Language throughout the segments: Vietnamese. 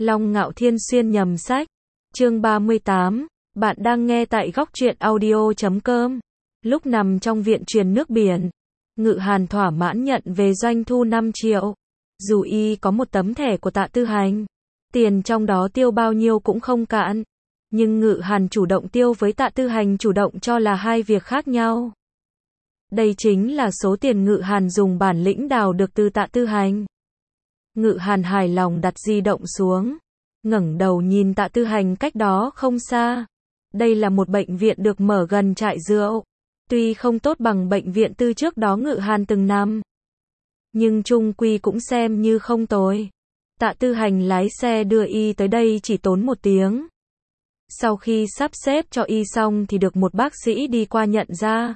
Long Ngạo Thiên xuyên nhầm sách. Chương 38, bạn đang nghe tại góc truyện audio.com. Lúc nằm trong viện truyền nước biển, Ngự Hàn thỏa mãn nhận về doanh thu 5 triệu. Dù y có một tấm thẻ của Tạ Tư Hành, tiền trong đó tiêu bao nhiêu cũng không cạn. Nhưng Ngự Hàn chủ động tiêu với Tạ Tư Hành chủ động cho là hai việc khác nhau. Đây chính là số tiền Ngự Hàn dùng bản lĩnh đào được từ Tạ Tư Hành. Ngự Hàn hài lòng đặt di động xuống, ngẩng đầu nhìn Tạ Tư Hành cách đó không xa. Đây là một bệnh viện được mở gần trại rượu. Tuy không tốt bằng bệnh viện tư trước đó Ngự Hàn từng nằm, nhưng chung quy cũng xem như không tồi. Tạ Tư Hành lái xe đưa y tới đây chỉ tốn 1 tiếng. Sau khi sắp xếp cho y xong thì được một bác sĩ đi qua nhận ra.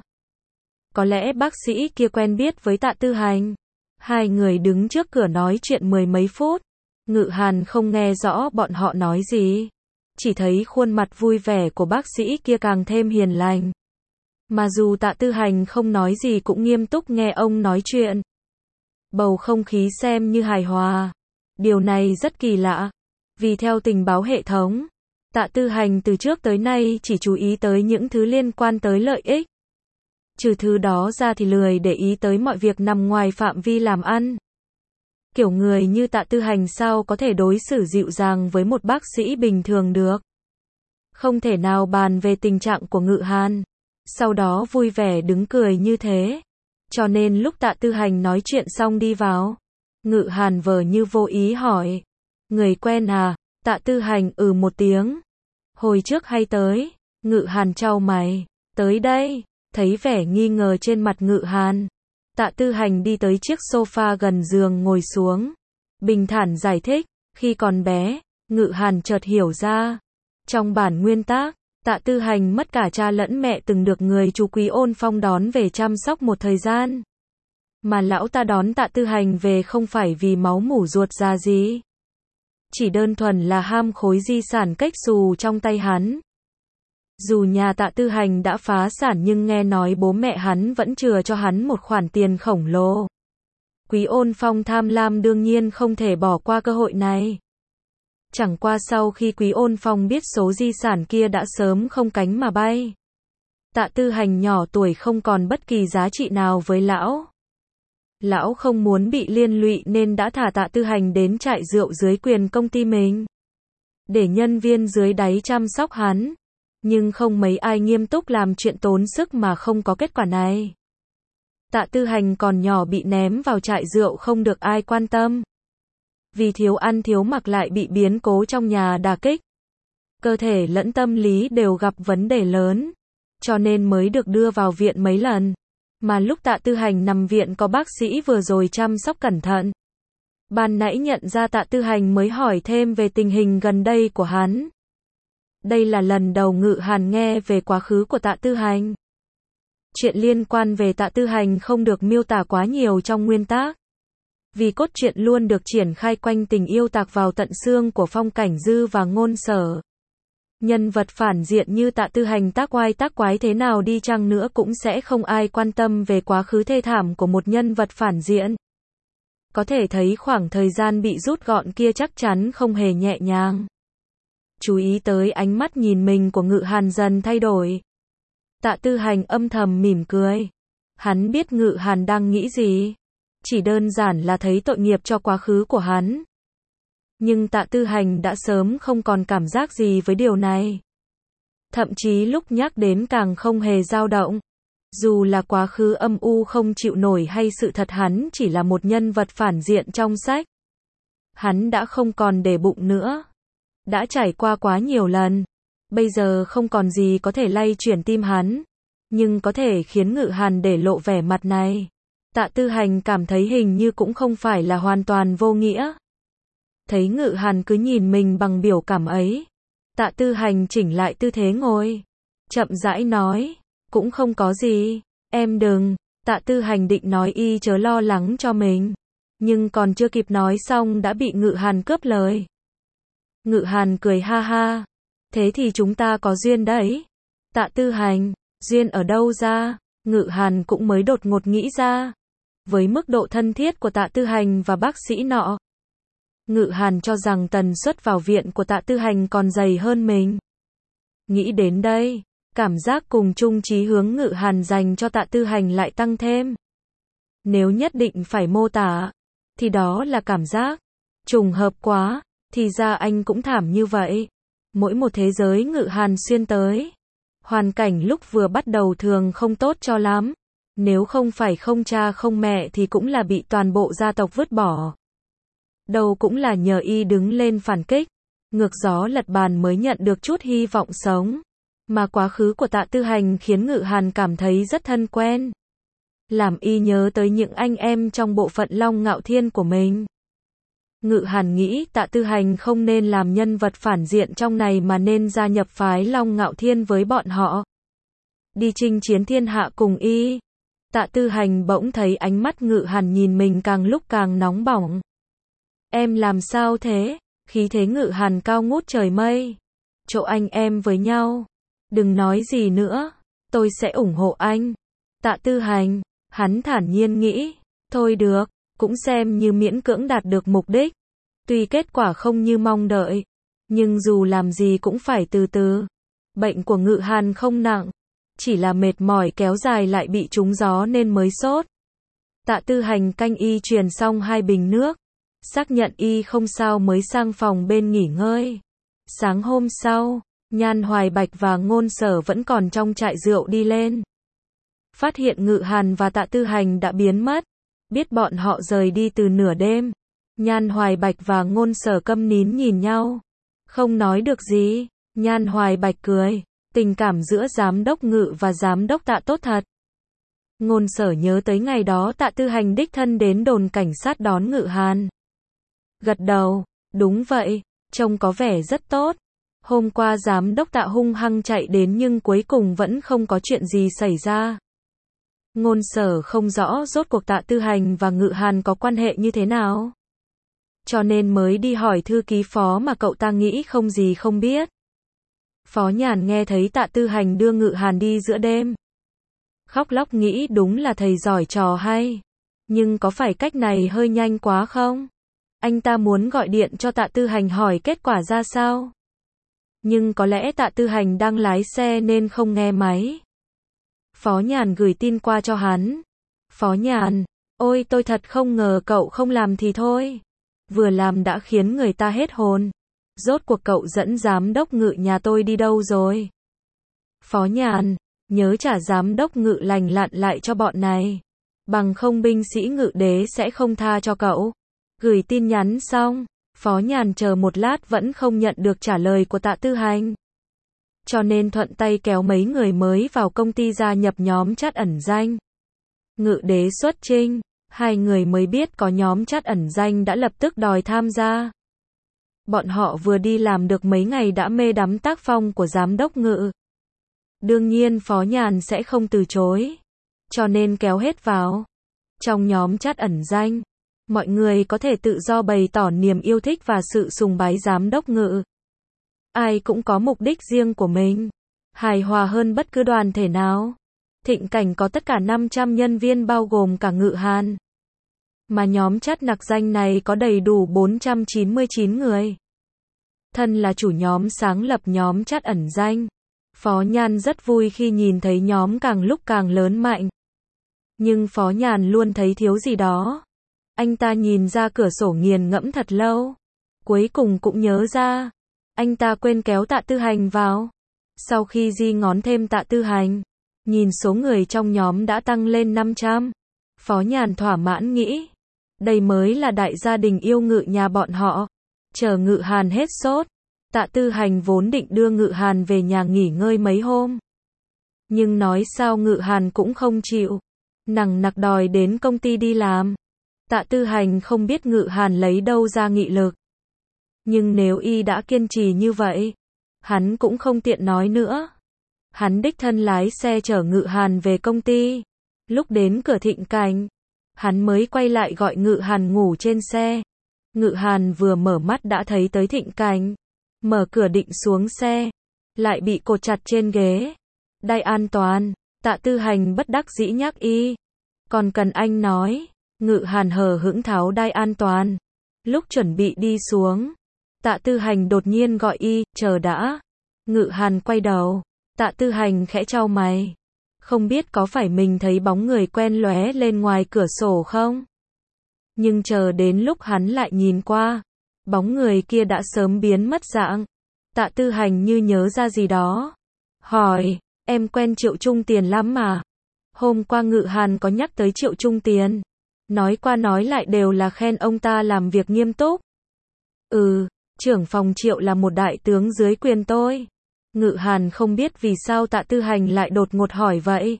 Có lẽ bác sĩ kia quen biết với Tạ Tư Hành. Hai người đứng trước cửa nói chuyện 10 mấy phút. Ngự Hàn không nghe rõ bọn họ nói gì, chỉ thấy khuôn mặt vui vẻ của bác sĩ kia càng thêm hiền lành. Mà dù Tạ Tư Hành không nói gì cũng nghiêm túc nghe ông nói chuyện. Bầu không khí xem như hài hòa. Điều này rất kỳ lạ, vì theo tình báo hệ thống, Tạ Tư Hành từ trước tới nay chỉ chú ý tới những thứ liên quan tới lợi ích. Trừ thứ đó ra thì lười để ý tới mọi việc nằm ngoài phạm vi làm ăn. Kiểu người như Tạ Tư Hành sao có thể đối xử dịu dàng với một bác sĩ bình thường được. Không thể nào bàn về tình trạng của Ngự Hàn, sau đó vui vẻ đứng cười như thế. Cho nên lúc Tạ Tư Hành nói chuyện xong đi vào, Ngự Hàn vờ như vô ý hỏi: người quen à? Tạ Tư Hành một tiếng. Hồi trước hay tới? Ngự Hàn chau mày. Tới đây. Thấy vẻ nghi ngờ trên mặt Ngự Hàn, Tạ Tư Hành đi tới chiếc sofa gần giường ngồi xuống. Bình thản giải thích, khi còn bé, Ngự Hàn chợt hiểu ra. Trong bản nguyên tác, Tạ Tư Hành mất cả cha lẫn mẹ từng được người chú Quý Ôn Phong đón về chăm sóc một thời gian. Mà lão ta đón Tạ Tư Hành về không phải vì máu mủ ruột già gì. Chỉ đơn thuần là ham khối di sản cách xù trong tay hắn. Dù nhà Tạ Tư Hành đã phá sản nhưng nghe nói bố mẹ hắn vẫn chừa cho hắn một khoản tiền khổng lồ. Quý Ôn Phong tham lam đương nhiên không thể bỏ qua cơ hội này. Chẳng qua sau khi Quý Ôn Phong biết số di sản kia đã sớm không cánh mà bay. Tạ Tư Hành nhỏ tuổi không còn bất kỳ giá trị nào với lão. Lão không muốn bị liên lụy nên đã thả Tạ Tư Hành đến trại rượu dưới quyền công ty mình, để nhân viên dưới đáy chăm sóc hắn. Nhưng không mấy ai nghiêm túc làm chuyện tốn sức mà không có kết quả này. Tạ Tư Hành còn nhỏ bị ném vào trại rượu không được ai quan tâm. Vì thiếu ăn thiếu mặc lại bị biến cố trong nhà đả kích. Cơ thể lẫn tâm lý đều gặp vấn đề lớn. Cho nên mới được đưa vào viện mấy lần. Mà lúc Tạ Tư Hành nằm viện có bác sĩ vừa rồi chăm sóc cẩn thận. Ban nãy nhận ra Tạ Tư Hành mới hỏi thêm về tình hình gần đây của hắn. Đây là lần đầu Ngự Hàn nghe về quá khứ của Tạ Tư Hành. Chuyện liên quan về Tạ Tư Hành không được miêu tả quá nhiều trong nguyên tác. Vì cốt truyện luôn được triển khai quanh tình yêu tạc vào tận xương của Phong Cảnh Dư và Ngôn Sở. Nhân vật phản diện như Tạ Tư Hành tác oai tác quái thế nào đi chăng nữa cũng sẽ không ai quan tâm về quá khứ thê thảm của một nhân vật phản diện. Có thể thấy khoảng thời gian bị rút gọn kia chắc chắn không hề nhẹ nhàng. Chú ý tới ánh mắt nhìn mình của Ngự Hàn dần thay đổi. Tạ Tư Hành âm thầm mỉm cười. Hắn biết Ngự Hàn đang nghĩ gì. Chỉ đơn giản là thấy tội nghiệp cho quá khứ của hắn. Nhưng Tạ Tư Hành đã sớm không còn cảm giác gì với điều này. Thậm chí lúc nhắc đến càng không hề dao động. Dù là quá khứ âm u không chịu nổi hay sự thật hắn chỉ là một nhân vật phản diện trong sách. Hắn đã không còn để bụng nữa. Đã trải qua quá nhiều lần. Bây giờ không còn gì có thể lay chuyển tim hắn. Nhưng có thể khiến Ngự Hàn để lộ vẻ mặt này. Tạ Tư Hành cảm thấy hình như cũng không phải là hoàn toàn vô nghĩa. Thấy Ngự Hàn cứ nhìn mình bằng biểu cảm ấy. Tạ Tư Hành chỉnh lại tư thế ngồi. Chậm rãi nói. Cũng không có gì. Em đừng. Tạ Tư Hành định nói y chớ lo lắng cho mình. Nhưng còn chưa kịp nói xong đã bị Ngự Hàn cướp lời. Ngự Hàn cười ha ha. Thế thì chúng ta có duyên đấy. Tạ Tư Hành. Duyên ở đâu ra? Ngự Hàn cũng mới đột ngột nghĩ ra. Với mức độ thân thiết của Tạ Tư Hành và bác sĩ nọ, Ngự Hàn cho rằng tần suất vào viện của Tạ Tư Hành còn dày hơn mình. Nghĩ đến đây, cảm giác cùng chung chí hướng Ngự Hàn dành cho Tạ Tư Hành lại tăng thêm. Nếu nhất định phải mô tả, thì đó là cảm giác trùng hợp quá, thì ra anh cũng thảm như vậy. Mỗi một thế giới Ngự Hàn xuyên tới, hoàn cảnh lúc vừa bắt đầu thường không tốt cho lắm. Nếu không phải không cha không mẹ thì cũng là bị toàn bộ gia tộc vứt bỏ. Đâu cũng là nhờ y đứng lên phản kích, ngược gió lật bàn mới nhận được chút hy vọng sống. Mà quá khứ của Tạ Tư Hành khiến Ngự Hàn cảm thấy rất thân quen. Làm y nhớ tới những anh em trong bộ phận Long Ngạo Thiên của mình. Ngự Hàn nghĩ Tạ Tư Hành không nên làm nhân vật phản diện trong này mà nên gia nhập phái Long Ngạo Thiên với bọn họ. Đi chinh chiến thiên hạ cùng y. Tạ Tư Hành bỗng thấy ánh mắt Ngự Hàn nhìn mình càng lúc càng nóng bỏng. Em làm sao thế? Khí thế Ngự Hàn cao ngút trời mây. Chỗ anh em với nhau. Đừng nói gì nữa. Tôi sẽ ủng hộ anh. Tạ Tư Hành, hắn thản nhiên nghĩ. Thôi được, cũng xem như miễn cưỡng đạt được mục đích. Tuy kết quả không như mong đợi, nhưng dù làm gì cũng phải từ từ. Bệnh của Ngự Hàn không nặng, chỉ là mệt mỏi kéo dài lại bị trúng gió nên mới sốt. Tạ Tư Hành canh y truyền xong 2 bình nước, xác nhận y không sao mới sang phòng bên nghỉ ngơi. Sáng hôm sau, Nhan Hoài Bạch và Ngôn Sở vẫn còn trong trại rượu đi lên. Phát hiện Ngự Hàn và Tạ Tư Hành đã biến mất, biết bọn họ rời đi từ nửa đêm. Nhan Hoài Bạch và Ngôn Sở câm nín nhìn nhau, không nói được gì. Nhan Hoài Bạch cười, tình cảm giữa giám đốc Ngự và giám đốc Tạ tốt thật. Ngôn Sở nhớ tới ngày đó Tạ Tư Hành đích thân đến đồn cảnh sát đón Ngự Hàn. Gật đầu, đúng vậy, trông có vẻ rất tốt. Hôm qua giám đốc Tạ hung hăng chạy đến nhưng cuối cùng vẫn không có chuyện gì xảy ra. Ngôn Sở không rõ rốt cuộc Tạ Tư Hành và Ngự Hàn có quan hệ như thế nào, cho nên mới đi hỏi thư ký Phó mà cậu ta nghĩ không gì không biết. Phó Nhàn nghe thấy Tạ Tư Hành đưa Ngự Hàn đi giữa đêm, khóc lóc nghĩ đúng là thầy giỏi trò hay. Nhưng có phải cách này hơi nhanh quá không? Anh ta muốn gọi điện cho Tạ Tư Hành hỏi kết quả ra sao. Nhưng có lẽ Tạ Tư Hành đang lái xe nên không nghe máy. Phó Nhàn gửi tin qua cho hắn. Phó Nhàn, ôi tôi thật không ngờ cậu không làm thì thôi. Vừa làm đã khiến người ta hết hồn. Rốt cuộc cậu dẫn giám đốc Ngự nhà tôi đi đâu rồi? Phó Nhàn, nhớ trả giám đốc Ngự lành lặn lại cho bọn này. Bằng không binh sĩ Ngự đế sẽ không tha cho cậu. Gửi tin nhắn xong, Phó Nhàn chờ một lát vẫn không nhận được trả lời của Tạ Tư Hành. Cho nên thuận tay kéo mấy người mới vào công ty gia nhập nhóm chat ẩn danh. Ngự đế xuất chinh, 2 người mới biết có nhóm chat ẩn danh đã lập tức đòi tham gia. Bọn họ vừa đi làm được mấy ngày đã mê đắm tác phong của giám đốc Ngự. Đương nhiên Phó Nhàn sẽ không từ chối, cho nên kéo hết vào. Trong nhóm chat ẩn danh, mọi người có thể tự do bày tỏ niềm yêu thích và sự sùng bái giám đốc Ngự. Ai cũng có mục đích riêng của mình, hài hòa hơn bất cứ đoàn thể nào. Thịnh Cảnh có tất cả 500 nhân viên bao gồm cả Ngự Hàn. Mà nhóm chat nặc danh này có đầy đủ 499 người. Thân là chủ nhóm sáng lập nhóm chat ẩn danh, Phó Nhàn rất vui khi nhìn thấy nhóm càng lúc càng lớn mạnh. Nhưng Phó Nhàn luôn thấy thiếu gì đó. Anh ta nhìn ra cửa sổ nghiền ngẫm thật lâu. Cuối cùng cũng nhớ ra. Anh ta quên kéo Tạ Tư Hành vào. Sau khi di ngón thêm Tạ Tư Hành, nhìn số người trong nhóm đã tăng lên 500. Phó Nhàn thỏa mãn nghĩ. Đây mới là đại gia đình yêu Ngự nhà bọn họ. Chờ Ngự Hàn hết sốt, Tạ Tư Hành vốn định đưa Ngự Hàn về nhà nghỉ ngơi mấy hôm. Nhưng nói sao Ngự Hàn cũng không chịu. Nằng nặc đòi đến công ty đi làm. Tạ Tư Hành không biết Ngự Hàn lấy đâu ra nghị lực. Nhưng nếu y đã kiên trì như vậy, hắn cũng không tiện nói nữa. Hắn đích thân lái xe chở Ngự Hàn về công ty. Lúc đến cửa Thịnh Cảnh, hắn mới quay lại gọi Ngự Hàn ngủ trên xe. Ngự Hàn vừa mở mắt đã thấy tới Thịnh Cảnh. Mở cửa định xuống xe, lại bị cột chặt trên ghế. Đai an toàn, Tạ Tư Hành bất đắc dĩ nhắc y. Còn cần anh nói. Ngự Hàn hờ hững tháo đai an toàn. Lúc chuẩn bị đi xuống, Tạ Tư Hành đột nhiên gọi y, chờ đã. Ngự Hàn quay đầu, Tạ Tư Hành khẽ chau mày. Không biết có phải mình thấy bóng người quen lóe lên ngoài cửa sổ không? Nhưng chờ đến lúc hắn lại nhìn qua, bóng người kia đã sớm biến mất dạng. Tạ Tư Hành như nhớ ra gì đó. Hỏi, em quen Triệu Trung Tiền lắm mà. Hôm qua Ngự Hàn có nhắc tới Triệu Trung Tiền. Nói qua nói lại đều là khen ông ta làm việc nghiêm túc. Trưởng phòng Triệu là một đại tướng dưới quyền tôi. Ngự Hàn không biết vì sao Tạ Tư Hành lại đột ngột hỏi vậy.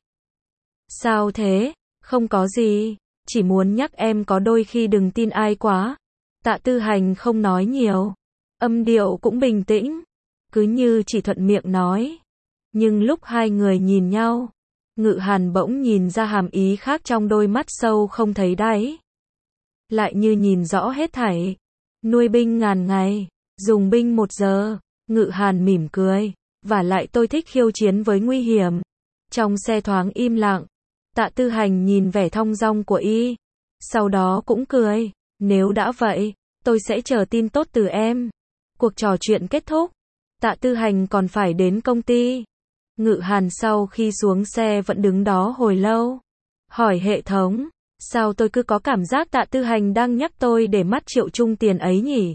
Sao thế? Không có gì, chỉ muốn nhắc em có đôi khi đừng tin ai quá. Tạ Tư Hành không nói nhiều, âm điệu cũng bình tĩnh, cứ như chỉ thuận miệng nói. Nhưng lúc hai người nhìn nhau, Ngự Hàn bỗng nhìn ra hàm ý khác trong đôi mắt sâu không thấy đáy. Lại như nhìn rõ hết thảy. Nuôi binh ngàn ngày, dùng binh 1 giờ. Ngự Hàn mỉm cười. Vả lại tôi thích khiêu chiến với nguy hiểm. Trong xe thoáng im lặng. Tạ Tư Hành nhìn vẻ thong dong của y. Sau đó cũng cười. Nếu đã vậy, tôi sẽ chờ tin tốt từ em. Cuộc trò chuyện kết thúc. Tạ Tư Hành còn phải đến công ty. Ngự Hàn sau khi xuống xe vẫn đứng đó hồi lâu. Hỏi hệ thống. Sao tôi cứ có cảm giác Tạ Tư Hành đang nhắc tôi để mắt Triệu Trung Tiền ấy nhỉ?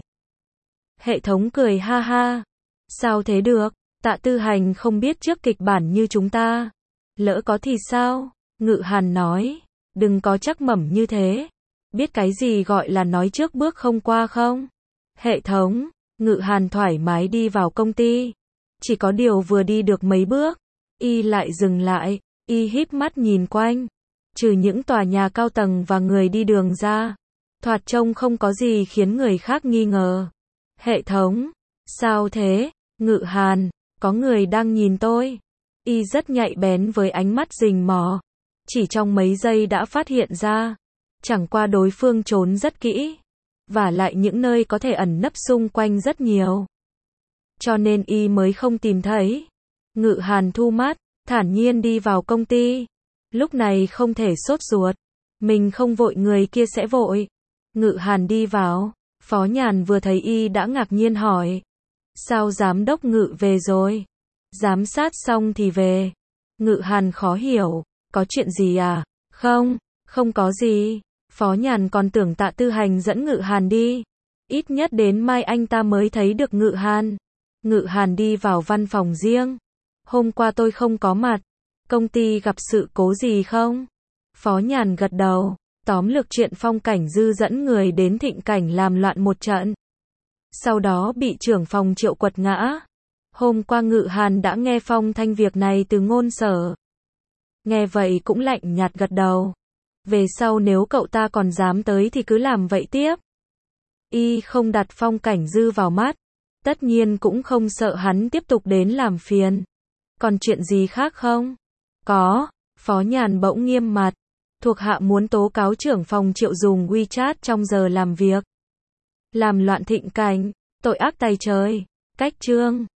Hệ thống cười ha ha. Sao thế được? Tạ Tư Hành không biết trước kịch bản như chúng ta. Lỡ có thì sao? Ngự Hàn nói. Đừng có chắc mẩm như thế. Biết cái gì gọi là nói trước bước không qua không? Hệ thống. Ngự Hàn thoải mái đi vào công ty. Chỉ có điều vừa đi được mấy bước, y lại dừng lại, y híp mắt nhìn quanh. Trừ những tòa nhà cao tầng và người đi đường ra, thoạt trông không có gì khiến người khác nghi ngờ. Hệ thống. Sao thế? Ngự Hàn. Có người đang nhìn tôi. Y rất nhạy bén với ánh mắt rình mò. Chỉ trong mấy giây đã phát hiện ra. Chẳng qua đối phương trốn rất kỹ. Vả lại những nơi có thể ẩn nấp xung quanh rất nhiều. Cho nên y mới không tìm thấy. Ngự Hàn thu mắt, thản nhiên đi vào công ty. Lúc này không thể sốt ruột. Mình không vội người kia sẽ vội. Ngự Hàn đi vào. Phó Nhàn vừa thấy y đã ngạc nhiên hỏi. Sao giám đốc Ngự về rồi? Giám sát xong thì về. Ngự Hàn khó hiểu. Có chuyện gì à? Không, không có gì. Phó Nhàn còn tưởng Tạ Tư Hành dẫn Ngự Hàn đi. Ít nhất đến mai anh ta mới thấy được Ngự Hàn. Ngự Hàn đi vào văn phòng riêng. Hôm qua tôi không có mặt. Công ty gặp sự cố gì không? Phó Nhàn gật đầu. Tóm lược chuyện Phong Cảnh Dư dẫn người đến Thịnh Cảnh làm loạn một trận. Sau đó bị trưởng phòng Triệu quật ngã. Hôm qua Ngự Hàn đã nghe phong thanh việc này từ Ngôn Sở. Nghe vậy cũng lạnh nhạt gật đầu. Về sau nếu cậu ta còn dám tới thì cứ làm vậy tiếp. Y không đặt Phong Cảnh Dư vào mắt. Tất nhiên cũng không sợ hắn tiếp tục đến làm phiền. Còn chuyện gì khác không? Có. Phó Nhàn bỗng nghiêm mặt. Thuộc hạ muốn tố cáo trưởng phòng Triệu dùng WeChat trong giờ làm việc. Làm loạn Thịnh Cảnh. Tội ác tày trời. Cách chương.